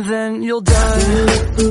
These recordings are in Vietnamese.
and then you'll die.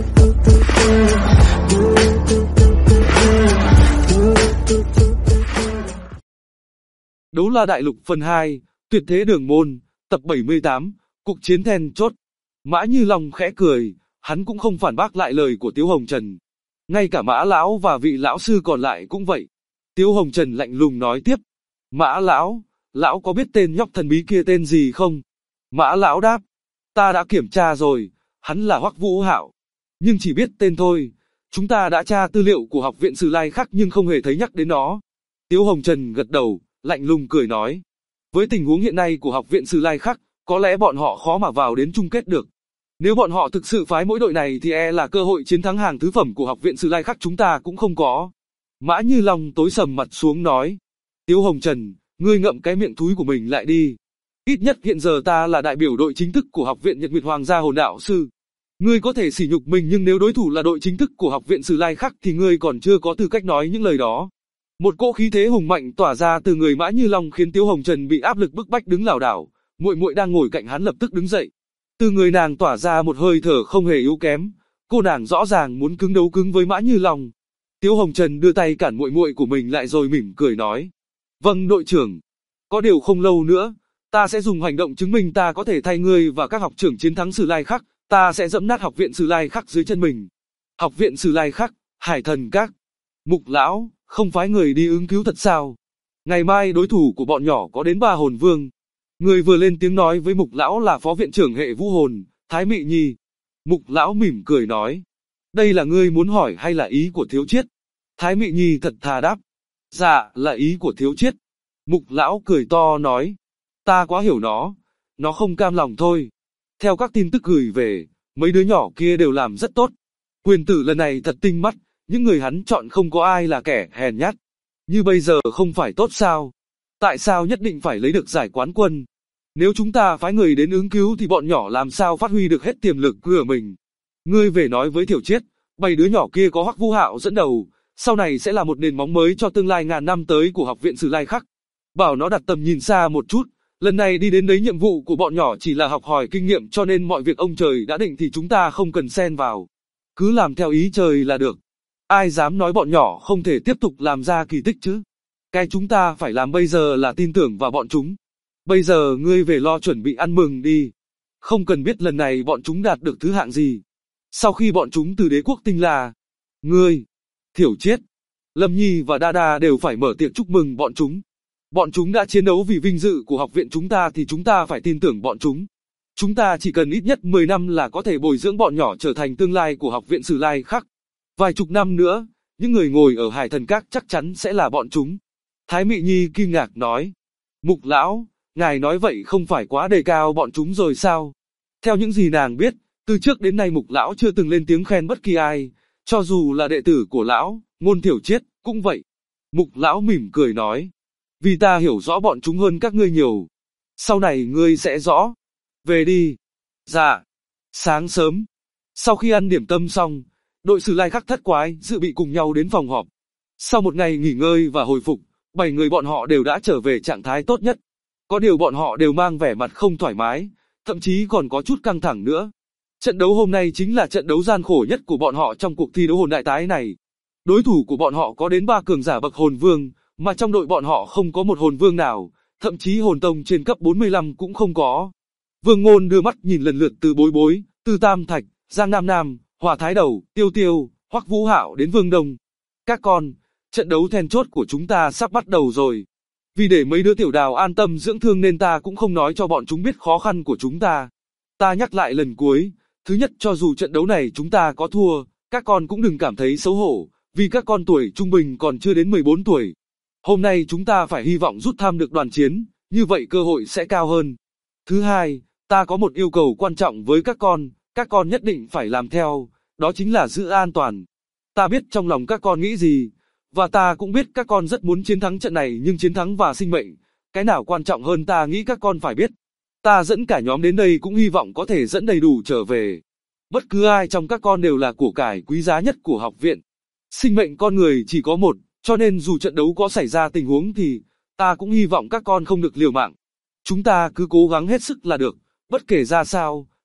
Đấu La Đại Lục phần 2, Tuyệt Thế Đường Môn, tập 78, cuộc chiến then chốt. Mã Như Long khẽ cười, hắn cũng không phản bác lại lời của Tiếu Hồng Trần. Ngay cả Mã Lão và vị lão sư còn lại cũng vậy. Tiếu Hồng Trần lạnh lùng nói tiếp. Mã Lão, Lão có biết tên nhóc thần bí kia tên gì không? Mã Lão đáp. Ta đã kiểm tra rồi, hắn là Hoắc Vũ Hạo. Nhưng chỉ biết tên thôi. Chúng ta đã tra tư liệu của học viện Sử Lai Khắc nhưng không hề thấy nhắc đến nó. Tiếu Hồng Trần gật đầu, lạnh lùng cười nói. Với tình huống hiện nay của học viện Sử Lai Khắc, có lẽ bọn họ khó mà vào đến chung kết được. Nếu bọn họ thực sự phái mỗi đội này thì là cơ hội chiến thắng hàng thứ phẩm của học viện Sử Lai Khắc chúng ta cũng không có. Mã Như Long tối sầm mặt xuống nói. Tiếu Hồng Trần, ngươi ngậm cái miệng thúi của mình lại đi. Ít nhất hiện giờ ta là đại biểu đội chính thức của học viện Nhật Nguyệt Hoàng gia Hồn Đạo Sư. Ngươi có thể sỉ nhục mình nhưng nếu đối thủ là đội chính thức của học viện Sử Lai Khắc thì ngươi còn chưa có tư cách nói những lời đó. Một cỗ khí thế hùng mạnh tỏa ra từ người Mã Như Long khiến Tiếu Hồng Trần bị áp lực bức bách đứng lảo đảo. Muội muội đang ngồi cạnh hắn lập tức đứng dậy. Từ người nàng tỏa ra một hơi thở không hề yếu kém. Cô nàng rõ ràng muốn cứng đấu cứng với Mã Như Long. Tiếu Hồng Trần đưa tay cản muội muội của mình lại rồi mỉm cười nói. Vâng đội trưởng. Có điều không lâu nữa, ta sẽ dùng hành động chứng minh ta có thể thay ngươi và các học trưởng chiến thắng Sử Lai Khắc. Ta sẽ dẫm nát học viện Sử Lai Khắc dưới chân mình. Học viện Sử Lai Khắc, Hải Thần Các. Mục Lão, không phái người đi ứng cứu thật sao? Ngày mai đối thủ của bọn nhỏ có đến 3 hồn vương. Người vừa lên tiếng nói với Mục Lão là phó viện trưởng hệ vũ hồn, Thái Mị Nhi. Mục Lão mỉm cười nói. Đây là ngươi muốn hỏi hay là ý của Thiếu Chiết? Thái Mị Nhi thật thà đáp. Dạ, là ý của Thiếu Chiết. Mục Lão cười to nói. Ta quá hiểu nó không cam lòng thôi. Theo các tin tức gửi về, mấy đứa nhỏ kia đều làm rất tốt. Quyền tử lần này thật tinh mắt, những người hắn chọn không có ai là kẻ hèn nhát. Như bây giờ không phải tốt sao? Tại sao nhất định phải lấy được giải quán quân? Nếu chúng ta phái người đến ứng cứu thì bọn nhỏ làm sao phát huy được hết tiềm lực của mình? Ngươi về nói với Thiểu Chiết, 7 đứa nhỏ kia có Hoắc Vũ Hạo dẫn đầu, sau này sẽ là một nền móng mới cho tương lai ngàn năm tới của học viện Sử Lai Khắc. Bảo nó đặt tầm nhìn xa một chút, lần này đi đến đấy nhiệm vụ của bọn nhỏ chỉ là học hỏi kinh nghiệm cho nên mọi việc ông trời đã định thì chúng ta không cần xen vào. Cứ làm theo ý trời là được. Ai dám nói bọn nhỏ không thể tiếp tục làm ra kỳ tích chứ? Cái chúng ta phải làm bây giờ là tin tưởng vào bọn chúng. Bây giờ ngươi về lo chuẩn bị ăn mừng đi. Không cần biết lần này bọn chúng đạt được thứ hạng gì. Sau khi bọn chúng từ đế quốc tinh là ngươi, Thiểu Chiết, Lâm Nhi và Đa Đa đều phải mở tiệc chúc mừng bọn chúng. Bọn chúng đã chiến đấu vì vinh dự của học viện chúng ta thì chúng ta phải tin tưởng bọn chúng. Chúng ta chỉ cần ít nhất 10 năm là có thể bồi dưỡng bọn nhỏ trở thành tương lai của học viện Sử Lai Khắc. Vài chục năm nữa, những người ngồi ở Hải Thần Các chắc chắn sẽ là bọn chúng. Thái Mị Nhi kinh ngạc nói. Mục Lão, ngài nói vậy không phải quá đề cao bọn chúng rồi sao? Theo những gì nàng biết, từ trước đến nay Mục Lão chưa từng lên tiếng khen bất kỳ ai, cho dù là đệ tử của Lão, Ngôn Thiểu Chiết, cũng vậy. Mục Lão mỉm cười nói. Vì ta hiểu rõ bọn chúng hơn các ngươi nhiều. Sau này ngươi sẽ rõ. Về đi. Dạ. Sáng sớm, sau khi ăn điểm tâm xong, đội Sử Lai Khắc thất quái dự bị cùng nhau đến phòng họp. Sau một ngày nghỉ ngơi và hồi phục, 7 người bọn họ đều đã trở về trạng thái tốt nhất. Có điều bọn họ đều mang vẻ mặt không thoải mái, thậm chí còn có chút căng thẳng nữa. Trận đấu hôm nay chính là trận đấu gian khổ nhất của bọn họ trong cuộc thi đấu hồn đại tái này. Đối thủ của bọn họ có đến 3 cường giả bậc hồn vương, mà trong đội bọn họ không có một hồn vương nào, thậm chí hồn tông trên cấp 45 cũng không có. Vương Ngôn đưa mắt nhìn lần lượt từ Bối Bối, từ Tam Thạch, Giang Nam Nam, Hỏa Thái Đầu, Tiêu Tiêu, Hoắc Vũ Hạo đến Vương Đông. Các con, trận đấu then chốt của chúng ta sắp bắt đầu rồi. Vì để mấy đứa tiểu đào an tâm dưỡng thương nên ta cũng không nói cho bọn chúng biết khó khăn của chúng ta. Ta nhắc lại lần cuối, thứ nhất cho dù trận đấu này chúng ta có thua, các con cũng đừng cảm thấy xấu hổ, vì các con tuổi trung bình còn chưa đến 14 tuổi. Hôm nay chúng ta phải hy vọng rút thăm được đoàn chiến, như vậy cơ hội sẽ cao hơn. Thứ hai, ta có một yêu cầu quan trọng với các con nhất định phải làm theo, đó chính là giữ an toàn. Ta biết trong lòng các con nghĩ gì, và ta cũng biết các con rất muốn chiến thắng trận này nhưng chiến thắng và sinh mệnh, cái nào quan trọng hơn ta nghĩ các con phải biết. Ta dẫn cả nhóm đến đây cũng hy vọng có thể dẫn đầy đủ trở về. Bất cứ ai trong các con đều là của cải quý giá nhất của học viện. Sinh mệnh con người chỉ có một, cho nên dù trận đấu có xảy ra tình huống thì, ta cũng hy vọng các con không được liều mạng. Chúng ta cứ cố gắng hết sức là được, bất kể ra sao,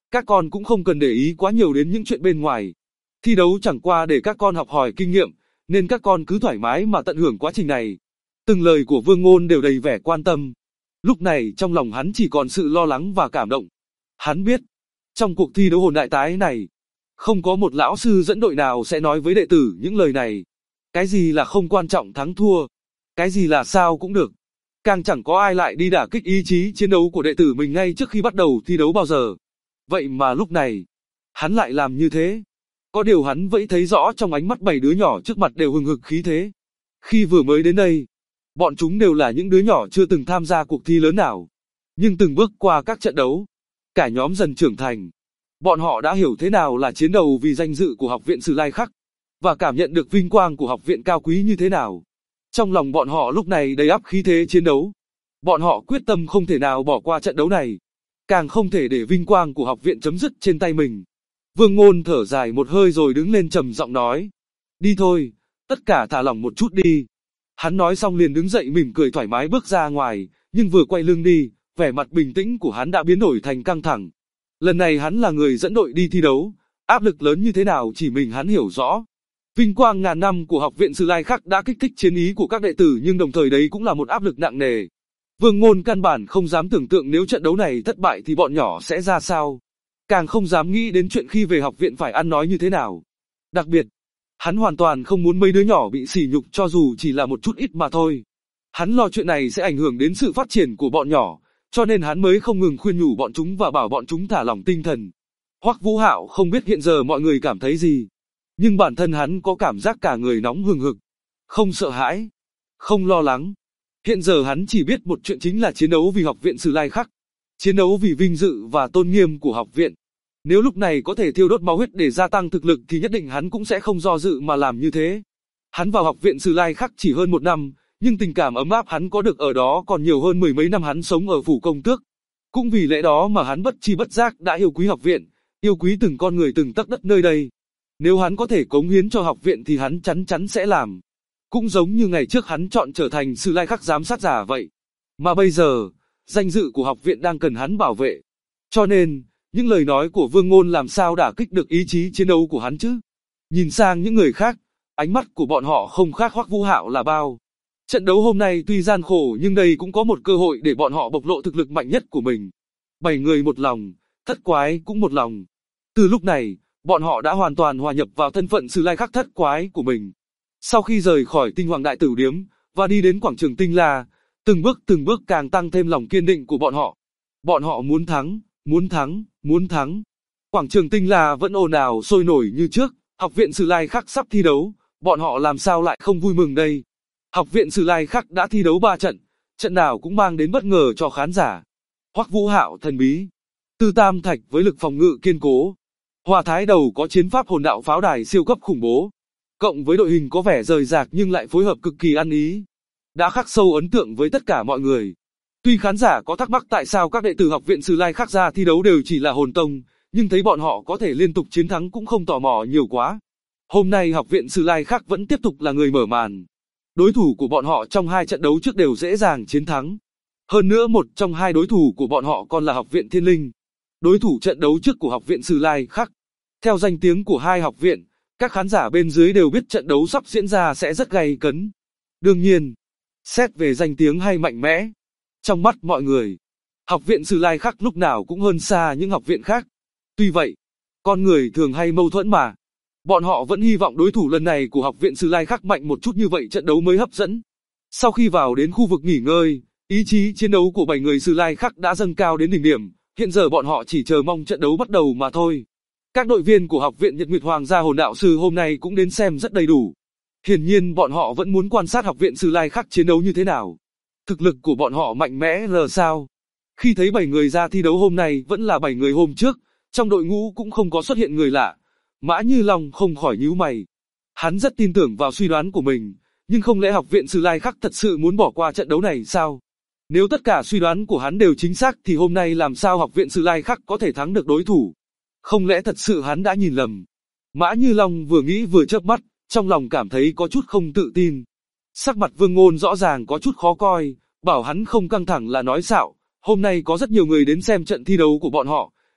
Các con cũng không cần để ý quá nhiều đến những chuyện bên ngoài. Thi đấu chẳng qua để các con học hỏi kinh nghiệm, nên các con cứ thoải mái mà tận hưởng quá trình này. Từng lời của Vương Ngôn đều đầy vẻ quan tâm. Lúc này trong lòng hắn chỉ còn sự lo lắng và cảm động. Hắn biết, trong cuộc thi đấu hồn đại tái này, không có một lão sư dẫn đội nào sẽ nói với đệ tử những lời này. Cái gì là không quan trọng thắng thua, cái gì là sao cũng được. Càng chẳng có ai lại đi đả kích ý chí chiến đấu của đệ tử mình ngay trước khi bắt đầu thi đấu bao giờ. Vậy mà lúc này, hắn lại làm như thế. Có điều hắn vẫn thấy rõ trong ánh mắt 7 đứa nhỏ trước mặt đều hừng hực khí thế. Khi vừa mới đến đây, bọn chúng đều là những đứa nhỏ chưa từng tham gia cuộc thi lớn nào. Nhưng từng bước qua các trận đấu, cả nhóm dần trưởng thành. Bọn họ đã hiểu thế nào là chiến đấu vì danh dự của học viện Sử Lai Khắc, và cảm nhận được vinh quang của học viện cao quý như thế nào. Trong lòng bọn họ lúc này đầy ắp khí thế chiến đấu. Bọn họ quyết tâm không thể nào bỏ qua trận đấu này, càng không thể để vinh quang của học viện chấm dứt trên tay mình. Vương Ngôn thở dài một hơi rồi đứng lên trầm giọng nói, đi thôi, tất cả thả lỏng một chút đi. Hắn nói xong liền đứng dậy mỉm cười thoải mái bước ra ngoài, nhưng vừa quay lưng đi, vẻ mặt bình tĩnh của hắn đã biến đổi thành căng thẳng. Lần này hắn là người dẫn đội đi thi đấu, áp lực lớn như thế nào chỉ mình hắn hiểu rõ. Vinh quang ngàn năm của học viện Sử Lai Khắc đã kích thích chiến ý của các đệ tử, nhưng đồng thời đấy cũng là một áp lực nặng nề. Vương Ngôn căn bản không dám tưởng tượng nếu trận đấu này thất bại thì bọn nhỏ sẽ ra sao. Càng không dám nghĩ đến chuyện khi về học viện phải ăn nói như thế nào. Đặc biệt, hắn hoàn toàn không muốn mấy đứa nhỏ bị sỉ nhục cho dù chỉ là một chút ít mà thôi. Hắn lo chuyện này sẽ ảnh hưởng đến sự phát triển của bọn nhỏ, cho nên hắn mới không ngừng khuyên nhủ bọn chúng và bảo bọn chúng thả lỏng tinh thần. Hoắc Vũ Hạo không biết hiện giờ mọi người cảm thấy gì, nhưng bản thân hắn có cảm giác cả người nóng hừng hực, không sợ hãi, không lo lắng. Hiện giờ hắn chỉ biết một chuyện chính là chiến đấu vì học viện Sử Lai Khắc, chiến đấu vì vinh dự và tôn nghiêm của học viện. Nếu lúc này có thể thiêu đốt máu huyết để gia tăng thực lực thì nhất định hắn cũng sẽ không do dự mà làm như thế. Hắn vào học viện Sử Lai Khắc chỉ hơn 1 năm, nhưng tình cảm ấm áp hắn có được ở đó còn nhiều hơn 10 mấy năm hắn sống ở phủ công tước. Cũng vì lẽ đó mà hắn bất chi bất giác đã yêu quý học viện, yêu quý từng con người từng tấc đất nơi đây. Nếu hắn có thể cống hiến cho học viện thì hắn chắn chắn sẽ làm. Cũng giống như ngày trước hắn chọn trở thành Sử Lai Khắc giám sát giả vậy. Mà bây giờ, danh dự của học viện đang cần hắn bảo vệ. Cho nên, những lời nói của Vương Ngôn làm sao đả kích được ý chí chiến đấu của hắn chứ? Nhìn sang những người khác, ánh mắt của bọn họ không khác Hoắc Vũ Hạo là bao. Trận đấu hôm nay tuy gian khổ nhưng đây cũng có một cơ hội để bọn họ bộc lộ thực lực mạnh nhất của mình. 7 người một lòng, Thất Quái cũng một lòng. Từ lúc này, bọn họ đã hoàn toàn hòa nhập vào thân phận Sử Lai Khắc Thất Quái của mình. Sau khi rời khỏi Tinh Hoàng Đại Tử Điếm và đi đến quảng trường Tinh La, từng bước càng tăng thêm lòng kiên định của bọn họ. Bọn họ muốn thắng, muốn thắng, muốn thắng. Quảng trường Tinh La vẫn ồn ào sôi nổi như trước, học viện Sử Lai Khắc sắp thi đấu, bọn họ làm sao lại không vui mừng đây. Học viện Sử Lai Khắc đã thi đấu 3 trận, trận nào cũng mang đến bất ngờ cho khán giả. Hoắc Vũ Hạo thần bí, Tư Tam Thạch với lực phòng ngự kiên cố, Hòa Thái Đầu có chiến pháp hồn đạo pháo đài siêu cấp khủng bố, cộng với đội hình có vẻ rời rạc nhưng lại phối hợp cực kỳ ăn ý, đã khắc sâu ấn tượng với tất cả mọi người. Tuy khán giả có thắc mắc tại sao các đệ tử học viện Sử Lai Khắc ra thi đấu đều chỉ là hồn tông, nhưng thấy bọn họ có thể liên tục chiến thắng cũng không tò mò nhiều quá. Hôm nay học viện Sử Lai Khắc vẫn tiếp tục là người mở màn. Đối thủ của bọn họ trong 2 trận đấu trước đều dễ dàng chiến thắng. Hơn nữa một trong 2 đối thủ của bọn họ còn là học viện Thiên Linh, đối thủ trận đấu trước của học viện Sử Lai Khắc. Theo danh tiếng của 2 học viện, các khán giả bên dưới đều biết trận đấu sắp diễn ra sẽ rất gay cấn. Đương nhiên, xét về danh tiếng hay mạnh mẽ, trong mắt mọi người, học viện Sử Lai Khắc lúc nào cũng hơn xa những học viện khác. Tuy vậy, con người thường hay mâu thuẫn mà. Bọn họ vẫn hy vọng đối thủ lần này của học viện Sử Lai Khắc mạnh một chút như vậy trận đấu mới hấp dẫn. Sau khi vào đến khu vực nghỉ ngơi, ý chí chiến đấu của 7 người Sử Lai Khắc đã dâng cao đến đỉnh điểm, hiện giờ bọn họ chỉ chờ mong trận đấu bắt đầu mà thôi. Các đội viên của học viện Nhật Nguyệt Hoàng gia hồn đạo sư hôm nay cũng đến xem rất đầy đủ. Hiển nhiên bọn họ vẫn muốn quan sát học viện Sử Lai Khắc chiến đấu như thế nào. Thực lực của bọn họ mạnh mẽ là sao? Khi thấy 7 người ra thi đấu hôm nay vẫn là 7 người hôm trước, trong đội ngũ cũng không có xuất hiện người lạ. Mã Như Long không khỏi nhíu mày. Hắn rất tin tưởng vào suy đoán của mình, nhưng không lẽ học viện Sử Lai Khắc thật sự muốn bỏ qua trận đấu này sao? Nếu tất cả suy đoán của hắn đều chính xác thì hôm nay làm sao học viện Sử Lai Khắc có thể thắng được đối thủ? Không lẽ thật sự hắn đã nhìn lầm? Mã Như Long vừa nghĩ vừa chớp mắt, trong lòng cảm thấy có chút không tự tin. Sắc mặt Vương Ngôn rõ ràng có chút khó coi, bảo hắn không căng thẳng là nói xạo. Hôm nay có rất nhiều người đến xem trận thi đấu của bọn họ,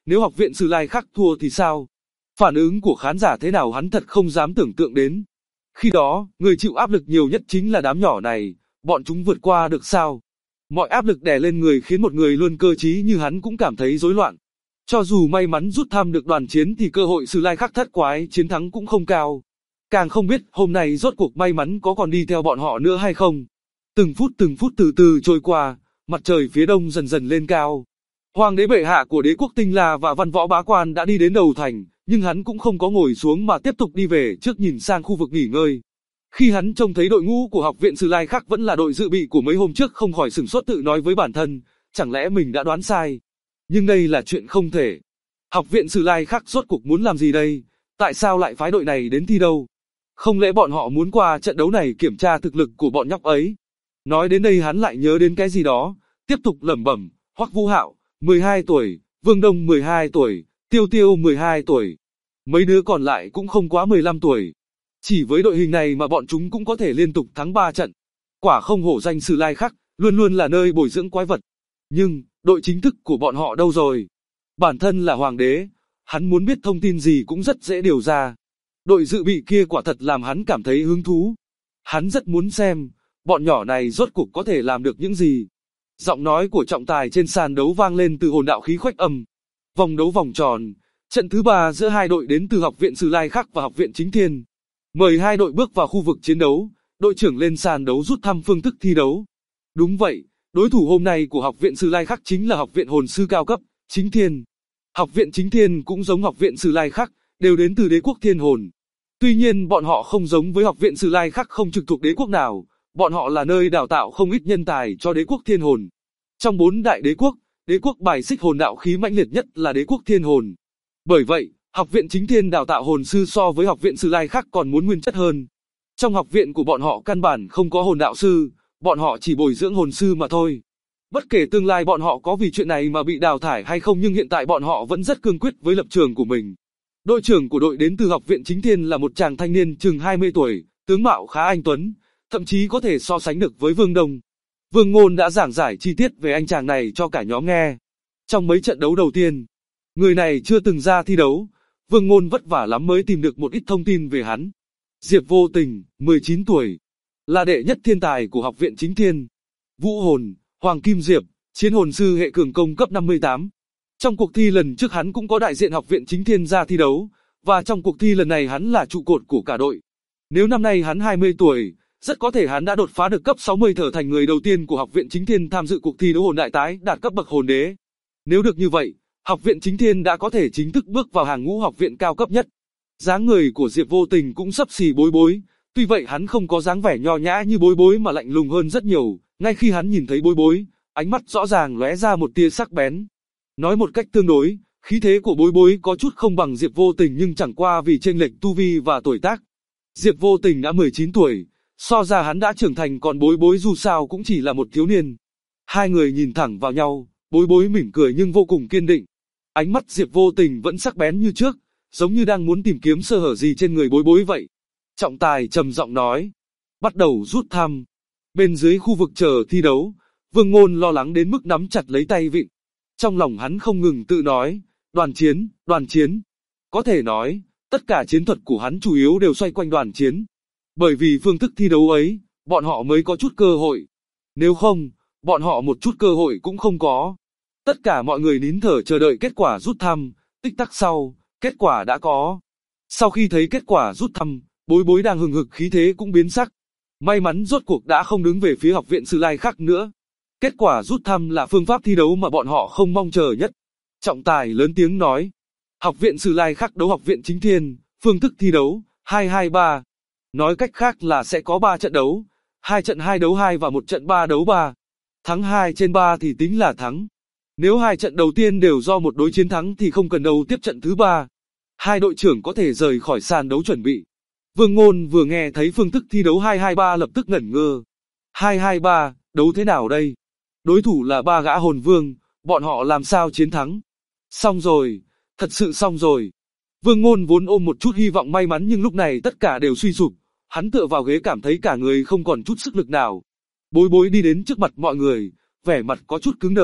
Nếu Học viện Sử Lai Khắc thua thì sao? Phản ứng của khán giả thế nào hắn thật không dám tưởng tượng đến. Khi đó, người chịu áp lực nhiều nhất chính là đám nhỏ này, bọn chúng vượt qua được sao? Mọi áp lực đè lên người khiến một người luôn cơ trí như hắn cũng cảm thấy rối loạn. Cho dù may mắn rút thăm được đoàn chiến thì cơ hội Sử Lai Khắc thất quái chiến thắng cũng không cao. Càng không biết hôm nay rốt cuộc may mắn có còn đi theo bọn họ nữa hay không. Từng phút từ từ trôi qua, mặt trời phía đông dần dần lên cao. Hoàng đế bệ hạ của đế quốc Tinh La và văn võ bá quan đã đi đến đầu thành, nhưng hắn cũng không có ngồi xuống mà tiếp tục đi về trước nhìn sang khu vực nghỉ ngơi. Khi hắn trông thấy đội ngũ của Học viện Sử Lai Khắc vẫn là đội dự bị của mấy hôm trước không khỏi sửng sốt tự nói với bản thân, chẳng lẽ mình đã đoán sai. Nhưng đây là chuyện không thể. Học viện Sử Lai Khắc rốt cuộc muốn làm gì đây? Tại sao lại phái đội này đến thi đâu? Không lẽ bọn họ muốn qua trận đấu này kiểm tra thực lực của bọn nhóc ấy? Nói đến đây hắn lại nhớ đến cái gì đó, tiếp tục lẩm bẩm, Hoắc Vũ Hạo, 12 tuổi, Vương Đông 12 tuổi, Tiêu Tiêu 12 tuổi. Mấy đứa còn lại cũng không quá 15 tuổi. Chỉ với đội hình này mà bọn chúng cũng có thể liên tục thắng 3 trận. Quả không hổ danh Sử Lai Khắc, luôn luôn là nơi bồi dưỡng quái vật. Nhưng, đội chính thức của bọn họ đâu rồi? Bản thân là hoàng đế, hắn muốn biết thông tin gì cũng rất dễ điều ra. Đội dự bị kia quả thật làm hắn cảm thấy hứng thú. Hắn rất muốn xem, bọn nhỏ này rốt cuộc có thể làm được những gì. Giọng nói của trọng tài trên sàn đấu vang lên từ hồn đạo khí khuếch âm. Vòng đấu vòng tròn, trận thứ 3 giữa hai đội đến từ Học viện Sử Lai Khắc và Học viện Chính Thiên. Mời hai đội bước vào khu vực chiến đấu, đội trưởng lên sàn đấu rút thăm phương thức thi đấu. Đúng vậy, đối thủ hôm nay của Học viện Sử Lai Khắc chính là Học viện Hồn sư cao cấp, Chính Thiên. Học viện Chính Thiên cũng giống Học viện Sử Lai Khắc, đều đến từ đế quốc Thiên Hồn. Tuy nhiên bọn họ không giống với Học viện Sử Lai Khắc không trực thuộc đế quốc nào, bọn họ là nơi đào tạo không ít nhân tài cho đế quốc Thiên Hồn. Trong 4 đại đế quốc bài xích hồn đạo khí mãnh liệt nhất là đế quốc Thiên Hồn. Bởi vậy, Học viện Chính Thiên đào tạo hồn sư so với Học viện Sử Lai Khắc còn muốn nguyên chất hơn. Trong học viện của bọn họ căn bản không có hồn đạo sư, bọn họ chỉ bồi dưỡng hồn sư mà thôi. Bất kể tương lai bọn họ có vì chuyện này mà bị đào thải hay không nhưng hiện tại bọn họ vẫn rất cương quyết với lập trường của mình. Đội trưởng của đội đến từ Học viện Chính Thiên là một chàng thanh niên chừng 20 tuổi, tướng mạo khá anh tuấn, thậm chí có thể so sánh được với Vương Đông. Vương Ngôn đã giảng giải chi tiết về anh chàng này cho cả nhóm nghe. Trong mấy trận đấu đầu tiên, người này chưa từng ra thi đấu, Vương Ngôn vất vả lắm mới tìm được một ít thông tin về hắn. Diệp Vô Tình, 19 tuổi, là đệ nhất thiên tài của Học viện Chính Thiên. Vũ hồn, Hoàng Kim Diệp, chiến hồn sư hệ cường công cấp 58. Trong cuộc thi lần trước hắn cũng có đại diện Học viện Chính Thiên ra thi đấu, và trong cuộc thi lần này hắn là trụ cột của cả đội. Nếu năm nay hắn 20 tuổi, rất có thể hắn đã đột phá được cấp 60 trở thành người đầu tiên của Học viện Chính Thiên tham dự cuộc thi đấu hồn đại tái đạt cấp bậc hồn đế. Nếu được như vậy, Học viện Chính Thiên đã có thể chính thức bước vào hàng ngũ học viện cao cấp nhất. Dáng người của Diệp Vô Tình cũng xấp xì Bối Bối, tuy vậy hắn không có dáng vẻ nho nhã như Bối Bối mà lạnh lùng hơn rất nhiều, ngay khi hắn nhìn thấy Bối Bối, ánh mắt rõ ràng lóe ra một tia sắc bén. Nói một cách tương đối, khí thế của Bối Bối có chút không bằng Diệp Vô Tình nhưng chẳng qua vì chênh lệch tu vi và tuổi tác. Diệp Vô Tình đã 19 tuổi, so ra hắn đã trưởng thành còn Bối Bối dù sao cũng chỉ là một thiếu niên. Hai người nhìn thẳng vào nhau, Bối Bối mỉm cười nhưng vô cùng kiên định. Ánh mắt Diệp Vô Tình vẫn sắc bén như trước, giống như đang muốn tìm kiếm sơ hở gì trên người Bối Bối vậy. Trọng tài trầm giọng nói, bắt đầu rút thăm. Bên dưới khu vực chờ thi đấu, Vương Ngôn lo lắng đến mức nắm chặt lấy tay vịn. Trong lòng hắn không ngừng tự nói, đoàn chiến, đoàn chiến. Có thể nói, tất cả chiến thuật của hắn chủ yếu đều xoay quanh đoàn chiến. Bởi vì phương thức thi đấu ấy, bọn họ mới có chút cơ hội. Nếu không, bọn họ một chút cơ hội cũng không có. Tất cả mọi người nín thở chờ đợi kết quả rút thăm, tích tắc sau, kết quả đã có. Sau khi thấy kết quả rút thăm, Bối Bối đang hừng hực khí thế cũng biến sắc. May mắn rốt cuộc đã không đứng về phía Học viện Sử Lai Khắc nữa. Kết quả rút thăm là phương pháp thi đấu mà bọn họ không mong chờ nhất. Trọng tài lớn tiếng nói, Học viện Sử Lai Khắc đấu Học viện Chính Thiên, phương thức thi đấu, 2-2-3. Nói cách khác là sẽ có 3 trận đấu, 2 trận 2 đấu 2 và 1 trận 3 đấu 3. Thắng 2 trên 3 thì tính là thắng. Nếu 2 trận đầu tiên đều do một đối chiến thắng thì không cần đấu tiếp trận thứ 3. Hai đội trưởng có thể rời khỏi sàn đấu chuẩn bị. Vương Ngôn vừa nghe thấy phương thức thi đấu 2-2-3 lập tức ngẩn ngơ. 2-2-3, đấu thế nào đây? Đối thủ là 3 gã hồn vương, bọn họ làm sao chiến thắng? Xong rồi, thật sự xong rồi. Vương Ngôn vốn ôm một chút hy vọng may mắn nhưng lúc này tất cả đều suy sụp. Hắn tựa vào ghế cảm thấy cả người không còn chút sức lực nào. Bối Bối đi đến trước mặt mọi người, vẻ mặt có chút cứng đờ,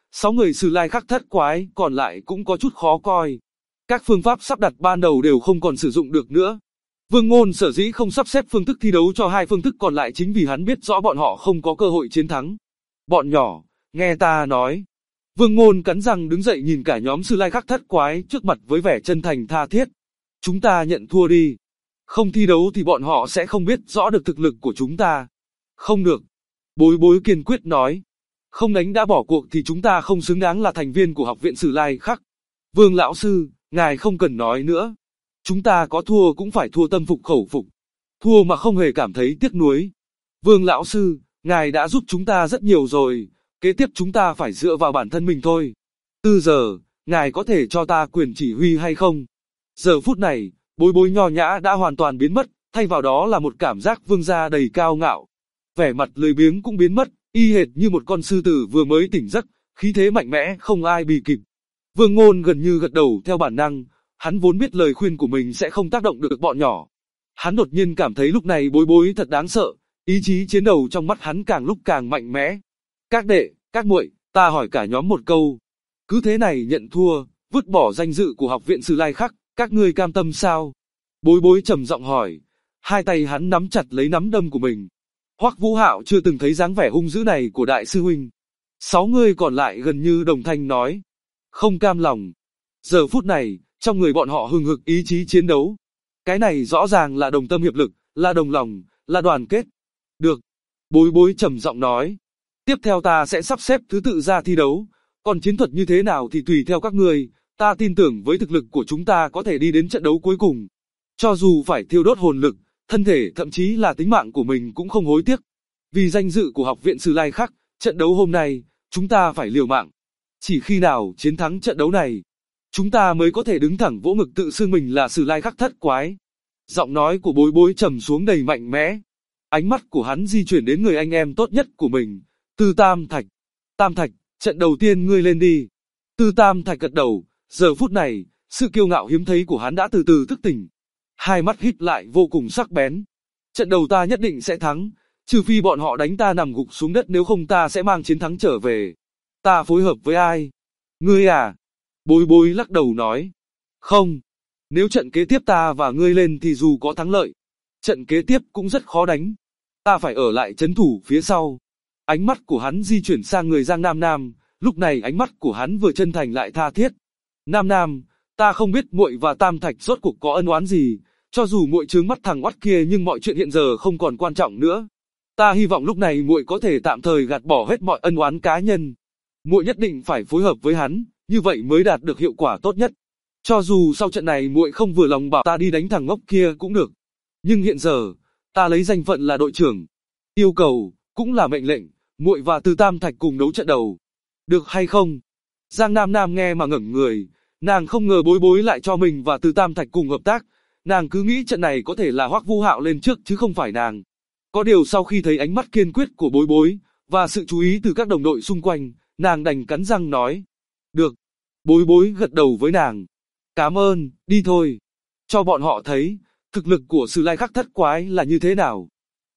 6 người Sử Lai Khắc Thất Quái còn lại cũng có chút khó coi. Các phương pháp sắp đặt ban đầu đều không còn sử dụng được nữa. Vương Ngôn sở dĩ không sắp xếp phương thức thi đấu cho 2 phương thức còn lại chính vì hắn biết rõ bọn họ không có cơ hội chiến thắng. Bọn nhỏ, nghe ta nói. Vương Ngôn cắn răng đứng dậy nhìn cả nhóm Sử Lai Khắc Thất Quái trước mặt với vẻ chân thành tha thiết. Chúng ta nhận thua đi. Không thi đấu thì bọn họ sẽ không biết rõ được thực lực của chúng ta. Không được. Bối Bối kiên quyết nói. Không đánh đã bỏ cuộc thì chúng ta không xứng đáng là thành viên của học viện Sử Lai Khắc. Vương lão sư, ngài không cần nói nữa. Chúng ta có thua cũng phải thua tâm phục khẩu phục. Thua mà không hề cảm thấy tiếc nuối. Vương lão sư, ngài đã giúp chúng ta rất nhiều rồi. Kế tiếp chúng ta phải dựa vào bản thân mình thôi. Từ giờ, ngài có thể cho ta quyền chỉ huy hay không? Giờ phút này, Bối Bối nho nhã đã hoàn toàn biến mất, thay vào đó là một cảm giác vương gia đầy cao ngạo. Vẻ mặt lười biếng cũng biến mất, y hệt như một con sư tử vừa mới tỉnh giấc, khí thế mạnh mẽ không ai bì kịp. Vương Ngôn gần như gật đầu theo bản năng, hắn vốn biết lời khuyên của mình sẽ không tác động được bọn nhỏ. Hắn đột nhiên cảm thấy lúc này Bối Bối thật đáng sợ, ý chí chiến đấu trong mắt hắn càng lúc càng mạnh mẽ. Các đệ, các muội, ta hỏi cả nhóm một câu. Cứ thế này nhận thua, vứt bỏ danh dự của học viện Sử Lai Khắc, các ngươi cam tâm sao? Bối Bối trầm giọng hỏi, hai tay hắn nắm chặt lấy nắm đâm của mình. Hoắc Vũ Hạo chưa từng thấy dáng vẻ hung dữ này của đại sư huynh. 6 người còn lại gần như đồng thanh nói, không cam lòng. Giờ phút này, trong người bọn họ hừng hực ý chí chiến đấu. Cái này rõ ràng là đồng tâm hiệp lực, là đồng lòng, là đoàn kết. Được. Bối Bối trầm giọng nói, tiếp theo ta sẽ sắp xếp thứ tự ra thi đấu, còn chiến thuật như thế nào thì tùy theo các ngươi, ta tin tưởng với thực lực của chúng ta có thể đi đến trận đấu cuối cùng. Cho dù phải thiêu đốt hồn lực, thân thể thậm chí là tính mạng của mình cũng không hối tiếc. Vì danh dự của học viện Sử Lai Khắc, trận đấu hôm nay, chúng ta phải liều mạng. Chỉ khi nào chiến thắng trận đấu này, chúng ta mới có thể đứng thẳng vỗ ngực tự xưng mình là Sử Lai Khắc Thất Quái. Giọng nói của Bối Bối trầm xuống đầy mạnh mẽ. Ánh mắt của hắn di chuyển đến người anh em tốt nhất của mình, Tư Tam Thạch. Tam Thạch, trận đầu tiên ngươi lên đi. Tư Tam Thạch gật đầu, giờ phút này, sự kiêu ngạo hiếm thấy của hắn đã từ từ thức tỉnh. Hai mắt híp lại vô cùng sắc bén. Trận đầu ta nhất định sẽ thắng, trừ phi bọn họ đánh ta nằm gục xuống đất, nếu không ta sẽ mang chiến thắng trở về. Ta phối hợp với ai? Ngươi à? Bối Bối lắc đầu nói. Không. Nếu trận kế tiếp ta và ngươi lên thì dù có thắng lợi, trận kế tiếp cũng rất khó đánh. Ta phải ở lại trấn thủ phía sau. Ánh mắt của hắn di chuyển sang người Giang Nam Nam, lúc này ánh mắt của hắn vừa chân thành lại tha thiết. Nam Nam, ta không biết muội và Tam Thạch rốt cuộc có ân oán gì, cho dù muội trướng mắt thằng oắt kia nhưng mọi chuyện hiện giờ không còn quan trọng nữa. Ta hy vọng lúc này muội có thể tạm thời gạt bỏ hết mọi ân oán cá nhân. Muội nhất định phải phối hợp với hắn, như vậy mới đạt được hiệu quả tốt nhất. Cho dù sau trận này muội không vừa lòng bảo ta đi đánh thằng ngốc kia cũng được. Nhưng hiện giờ, ta lấy danh phận là đội trưởng. Yêu cầu, cũng là mệnh lệnh, muội và Từ Tam Thạch cùng đấu trận đầu. Được hay không? Giang Nam Nam nghe mà ngẩn người, nàng không ngờ Bối Bối lại cho mình và Từ Tam Thạch cùng hợp tác. Nàng cứ nghĩ trận này có thể là Hoắc Vũ Hạo lên trước chứ không phải nàng. Có điều sau khi thấy ánh mắt kiên quyết của Bối Bối, và sự chú ý từ các đồng đội xung quanh, nàng đành cắn răng nói. Được. Bối Bối gật đầu với nàng. Cảm ơn, đi thôi. Cho bọn họ thấy, thực lực của Sử Lai Khắc Thất Quái là như thế nào.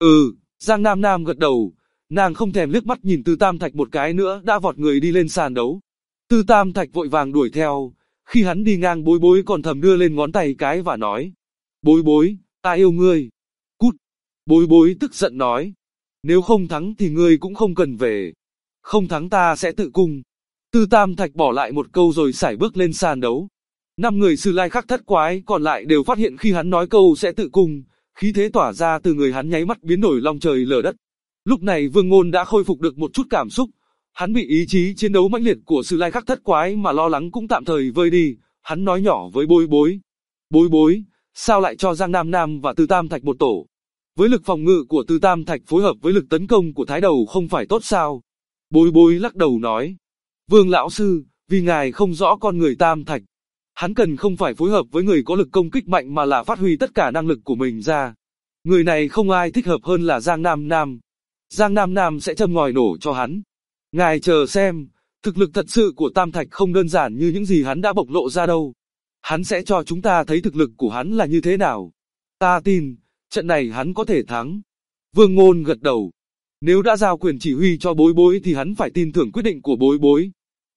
Giang Nam Nam gật đầu, nàng không thèm liếc mắt nhìn Từ Tam Thạch một cái nữa đã vọt người đi lên sàn đấu. Từ Tam Thạch vội vàng đuổi theo, khi hắn đi ngang Bối Bối còn thầm đưa lên ngón tay cái và nói. Bối Bối, ta yêu ngươi. Cút. Bối Bối tức giận nói. Nếu không thắng thì ngươi cũng không cần về. Không thắng ta sẽ tự cung. Từ Tam Thạch bỏ lại một câu rồi sải bước lên sàn đấu. 5 người Sử Lai Khắc Thất Quái còn lại đều phát hiện khi hắn nói câu sẽ tự cung, khí thế tỏa ra từ người hắn nháy mắt biến đổi long trời lở đất. Lúc này Vương Ngôn đã khôi phục được một chút cảm xúc, hắn bị ý chí chiến đấu mãnh liệt của Sử Lai Khắc Thất Quái mà lo lắng cũng tạm thời vơi đi, hắn nói nhỏ với Bối Bối. Bối Bối, sao lại cho Giang Nam Nam và Từ Tam Thạch một tổ? Với lực phòng ngự của Từ Tam Thạch phối hợp với lực tấn công của Thái Đầu không phải tốt sao? Bối Bối lắc đầu nói. Vương lão sư, vì ngài không rõ con người Tam Thạch. Hắn cần không phải phối hợp với người có lực công kích mạnh mà là phát huy tất cả năng lực của mình ra. Người này không ai thích hợp hơn là Giang Nam Nam. Giang Nam Nam sẽ châm ngòi nổ cho hắn. Ngài chờ xem, thực lực thật sự của Tam Thạch không đơn giản như những gì hắn đã bộc lộ ra đâu. Hắn sẽ cho chúng ta thấy thực lực của hắn là như thế nào. Ta tin, trận này hắn có thể thắng. Vương Ngôn gật đầu. Nếu đã giao quyền chỉ huy cho Bối Bối thì hắn phải tin tưởng quyết định của Bối Bối.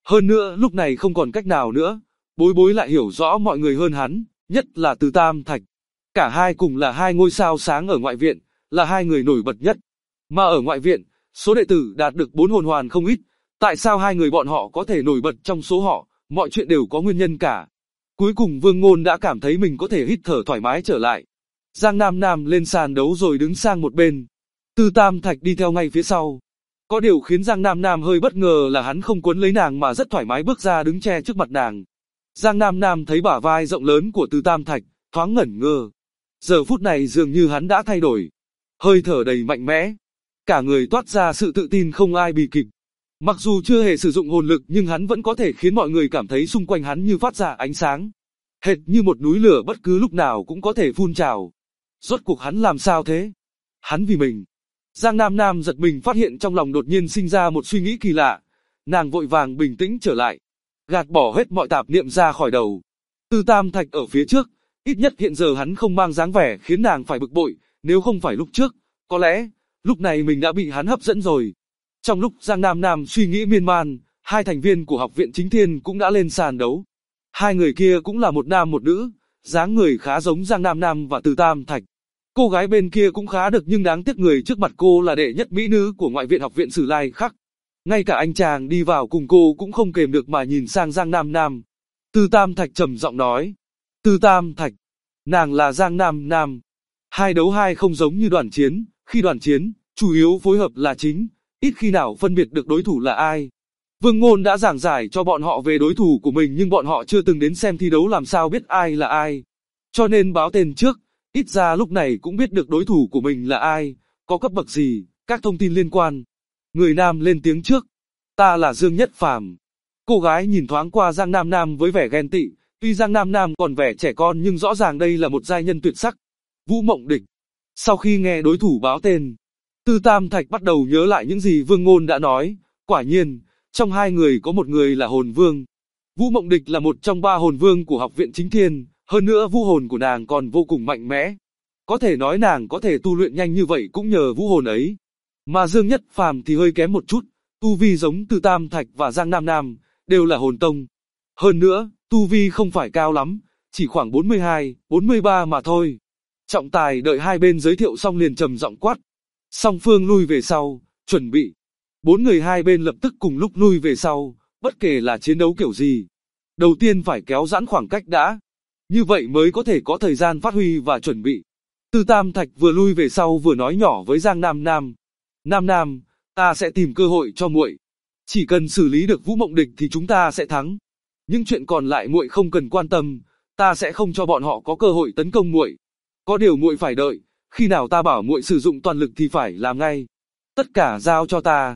Hơn nữa lúc này không còn cách nào nữa, Bối Bối lại hiểu rõ mọi người hơn hắn, nhất là Từ Tam Thạch. Cả hai cùng là hai ngôi sao sáng ở ngoại viện, là hai người nổi bật nhất. Mà ở ngoại viện, số đệ tử đạt được 4 hồn hoàn không ít, tại sao hai người bọn họ có thể nổi bật trong số họ, mọi chuyện đều có nguyên nhân cả. Cuối cùng Vương Ngôn đã cảm thấy mình có thể hít thở thoải mái trở lại. Giang Nam Nam lên sàn đấu rồi đứng sang một bên. Từ Tam Thạch đi theo ngay phía sau. Có điều khiến Giang Nam Nam hơi bất ngờ là hắn không cuốn lấy nàng mà rất thoải mái bước ra đứng che trước mặt nàng. Giang Nam Nam thấy bả vai rộng lớn của Từ Tam Thạch, thoáng ngẩn ngơ. Giờ phút này dường như hắn đã thay đổi. Hơi thở đầy mạnh mẽ. Cả người toát ra sự tự tin không ai bì kịp. Mặc dù chưa hề sử dụng hồn lực nhưng hắn vẫn có thể khiến mọi người cảm thấy xung quanh hắn như phát ra ánh sáng. Hệt như một núi lửa bất cứ lúc nào cũng có thể phun trào. Rốt cuộc hắn làm sao thế? Hắn vì mình. Giang Nam Nam giật mình phát hiện trong lòng đột nhiên sinh ra một suy nghĩ kỳ lạ. Nàng vội vàng bình tĩnh trở lại. Gạt bỏ hết mọi tạp niệm ra khỏi đầu. Từ Tam Thạch ở phía trước, ít nhất hiện giờ hắn không mang dáng vẻ khiến nàng phải bực bội, nếu không phải lúc trước, có lẽ, lúc này mình đã bị hắn hấp dẫn rồi. Trong lúc Giang Nam Nam suy nghĩ miên man, hai thành viên của học viện Chính Thiên cũng đã lên sàn đấu. Hai người kia cũng là một nam một nữ, dáng người khá giống Giang Nam Nam và Từ Tam Thạch. Cô gái bên kia cũng khá được nhưng đáng tiếc người trước mặt cô là đệ nhất mỹ nữ của ngoại viện học viện Sử Lai Khắc. Ngay cả anh chàng đi vào cùng cô cũng không kềm được mà nhìn sang Giang Nam Nam. Từ Tam Thạch trầm giọng nói. Từ Tam Thạch, nàng là Giang Nam Nam. Hai đấu hai không giống như đoàn chiến, khi đoàn chiến, chủ yếu phối hợp là chính, ít khi nào phân biệt được đối thủ là ai. Vương Ngôn đã giảng giải cho bọn họ về đối thủ của mình nhưng bọn họ chưa từng đến xem thi đấu làm sao biết ai là ai. Cho nên báo tên trước, ít ra lúc này cũng biết được đối thủ của mình là ai, có cấp bậc gì, các thông tin liên quan. Người nam lên tiếng trước. Ta là Dương Nhất Phàm. Cô gái nhìn thoáng qua Giang Nam Nam với vẻ ghen tị, tuy Giang Nam Nam còn vẻ trẻ con nhưng rõ ràng đây là một giai nhân tuyệt sắc. Vũ Mộng Địch. Sau khi nghe đối thủ báo tên, Từ Tam Thạch bắt đầu nhớ lại những gì Vương Ngôn đã nói, quả nhiên, trong hai người có một người là hồn vương. Vũ Mộng Địch là một trong 3 hồn vương của học viện Chính Thiên, hơn nữa vũ hồn của nàng còn vô cùng mạnh mẽ. Có thể nói nàng có thể tu luyện nhanh như vậy cũng nhờ vũ hồn ấy. Mà Dương Nhất Phàm thì hơi kém một chút, tu vi giống Từ Tam Thạch và Giang Nam Nam, đều là hồn tông. Hơn nữa, tu vi không phải cao lắm, chỉ khoảng 42, 43 mà thôi. Trọng tài đợi hai bên giới thiệu xong liền trầm giọng quát. Song phương lui về sau, chuẩn bị. 4 người hai bên lập tức cùng lúc lui về sau, bất kể là chiến đấu kiểu gì. Đầu tiên phải kéo giãn khoảng cách đã. Như vậy mới có thể có thời gian phát huy và chuẩn bị. Từ Tam Thạch vừa lui về sau vừa nói nhỏ với Giang Nam Nam. Nam Nam, ta sẽ tìm cơ hội cho muội. Chỉ cần xử lý được Vũ Mộng Địch thì chúng ta sẽ thắng. Những chuyện còn lại muội không cần quan tâm, ta sẽ không cho bọn họ có cơ hội tấn công muội. Có điều muội phải đợi, khi nào ta bảo muội sử dụng toàn lực thì phải làm ngay. Tất cả giao cho ta.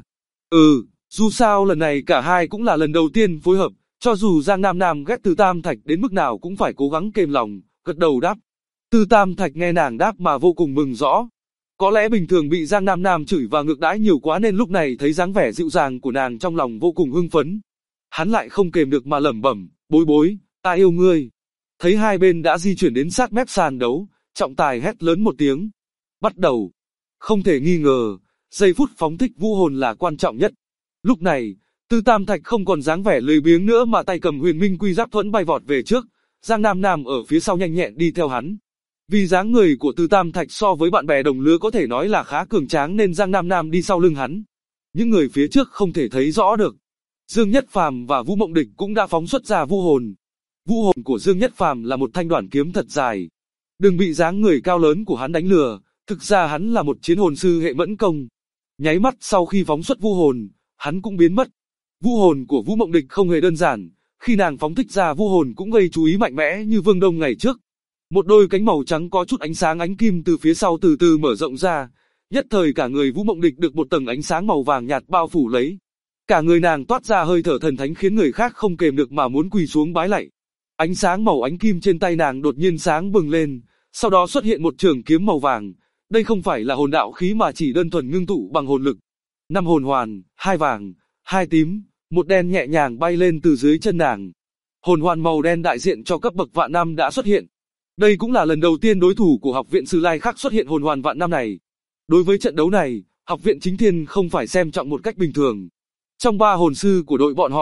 Dù sao lần này cả hai cũng là lần đầu tiên phối hợp, cho dù Giang Nam Nam ghét Từ Tam Thạch đến mức nào cũng phải cố gắng kềm lòng, gật đầu đáp. Từ Tam Thạch nghe nàng đáp mà vô cùng mừng rõ. Có lẽ bình thường bị Giang Nam Nam chửi và ngược đãi nhiều quá nên lúc này thấy dáng vẻ dịu dàng của nàng trong lòng vô cùng hưng phấn. Hắn lại không kềm được mà lẩm bẩm, Bối Bối, ta yêu ngươi. Thấy hai bên đã di chuyển đến sát mép sàn đấu, trọng tài hét lớn một tiếng. Bắt đầu. Không thể nghi ngờ, giây phút phóng thích vũ hồn là quan trọng nhất. Lúc này, Từ Tam Thạch không còn dáng vẻ lười biếng nữa mà tay cầm Huyền Minh Quy Giáp thuẫn bay vọt về trước, Giang Nam Nam ở phía sau nhanh nhẹn đi theo hắn. Vì dáng người của Từ Tam Thạch so với bạn bè đồng lứa có thể nói là khá cường tráng nên Giang Nam Nam đi sau lưng hắn. Những người phía trước không thể thấy rõ được. Dương Nhất Phàm và Vũ Mộng Địch cũng đã phóng xuất ra vũ hồn. Vũ hồn của Dương Nhất Phàm là một thanh đoản kiếm thật dài. Đừng bị dáng người cao lớn của hắn đánh lừa, thực ra hắn là một chiến hồn sư hệ mẫn công. Nháy mắt sau khi phóng xuất vũ hồn, hắn cũng biến mất. Vũ hồn của Vũ Mộng Địch không hề đơn giản, khi nàng phóng thích ra vũ hồn cũng gây chú ý mạnh mẽ như Vương Đông ngày trước. Một đôi cánh màu trắng có chút ánh sáng ánh kim từ phía sau từ từ mở rộng ra, nhất thời cả người Vũ Mộng Địch được một tầng ánh sáng màu vàng nhạt bao phủ lấy. Cả người nàng toát ra hơi thở thần thánh khiến người khác không kềm được mà muốn quỳ xuống bái lạy. Ánh sáng màu ánh kim trên tay nàng đột nhiên sáng bừng lên, sau đó xuất hiện một trường kiếm màu vàng. Đây không phải là hồn đạo khí mà chỉ đơn thuần ngưng tụ bằng hồn lực. 5 hồn hoàn, 2 vàng, 2 tím, 1 đen nhẹ nhàng bay lên từ dưới chân nàng. Hồn hoàn màu đen đại diện cho cấp bậc vạn năm đã xuất hiện. Đây cũng là lần đầu tiên đối thủ của học viện Sử Lai Khắc xuất hiện hồn hoàn vạn năm này. Đối với trận đấu này, học viện Chính Thiên không phải xem trọng một cách bình thường. Trong 3 hồn sư của đội bọn họ,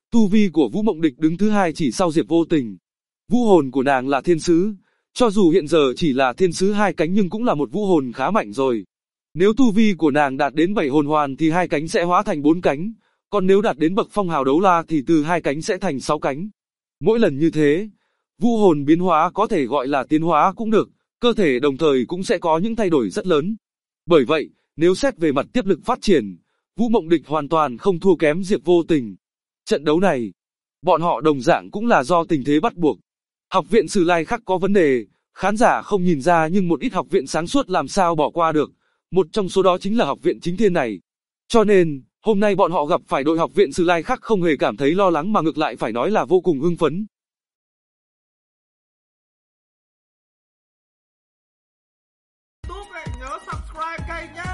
Tu vi của Vũ Mộng Địch đứng thứ hai chỉ sau Diệp Vô Tình. Vũ hồn của nàng là thiên sứ, cho dù hiện giờ chỉ là thiên sứ 2 cánh nhưng cũng là một vũ hồn khá mạnh rồi. Nếu tu vi của nàng đạt đến 7 hồn hoàn thì 2 cánh sẽ hóa thành 4 cánh, còn nếu đạt đến bậc phong hào đấu la thì từ 2 cánh sẽ thành 6 cánh. Mỗi lần như thế, vũ hồn biến hóa có thể gọi là tiến hóa cũng được, cơ thể đồng thời cũng sẽ có những thay đổi rất lớn. Bởi vậy, nếu xét về mặt tiếp lực phát triển, Vũ Mộng Địch hoàn toàn không thua kém Diệp Vô Tình. Trận đấu này, bọn họ đồng dạng cũng là do tình thế bắt buộc. Học viện Sử Lai Khắc có vấn đề, khán giả không nhìn ra nhưng một ít học viện sáng suốt làm sao bỏ qua được. Một trong số đó chính là học viện Chính Thiên này. Cho nên, hôm nay bọn họ gặp phải đội học viện Sử Lai Khắc không hề cảm thấy lo lắng mà ngược lại phải nói là vô cùng hưng phấn. Nhớ subscribe kênh nhé.